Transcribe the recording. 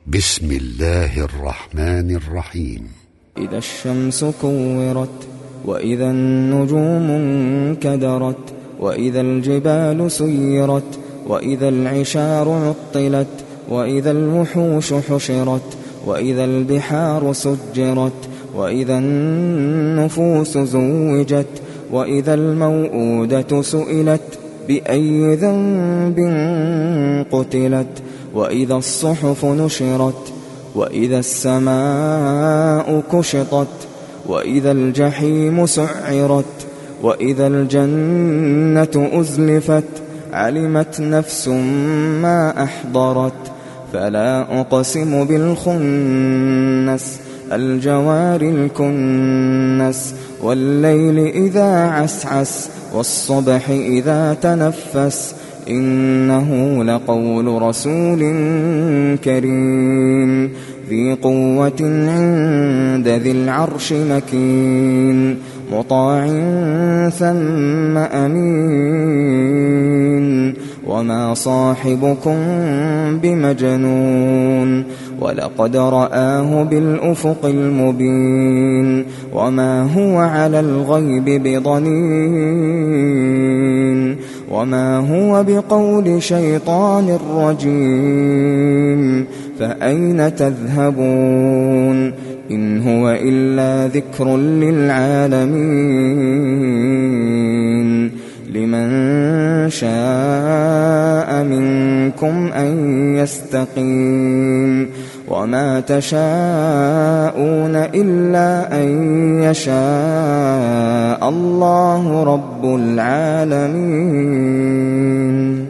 بسم الله الرحمن الرحيم. إذا الشمس كورت وإذا النجوم انكدرت وإذا الجبال سيرت وإذا العشار عطلت وإذا الوحوش حشرت وإذا البحار سجرت وإذا النفوس زوجت وإذا الموءودة سئلت بأي ذنب قتلت وإذا الصحف نشرت وإذا السماء كشطت وإذا الجحيم سعرت وإذا الجنة أزلفت علمت نفس ما أحضرت فلا أقسم بالخنس الجوار الكنس والليل إذا عسعس والصبح إذا تنفس إنه لقول رسول كريم ذي قوة عند ذي العرش مكين مطاع ثم أمين وما صاحبكم بمجنون ولقد رآه بالأفق المبين وما هو على الغيب بضنين وما هو بقول شيطان رجيم فأين تذهبون إن هو إلا ذكر للعالمين لمن شاء منكم أن يستقيم وما تشاءون إلا أن يشاء الله رب العالمين.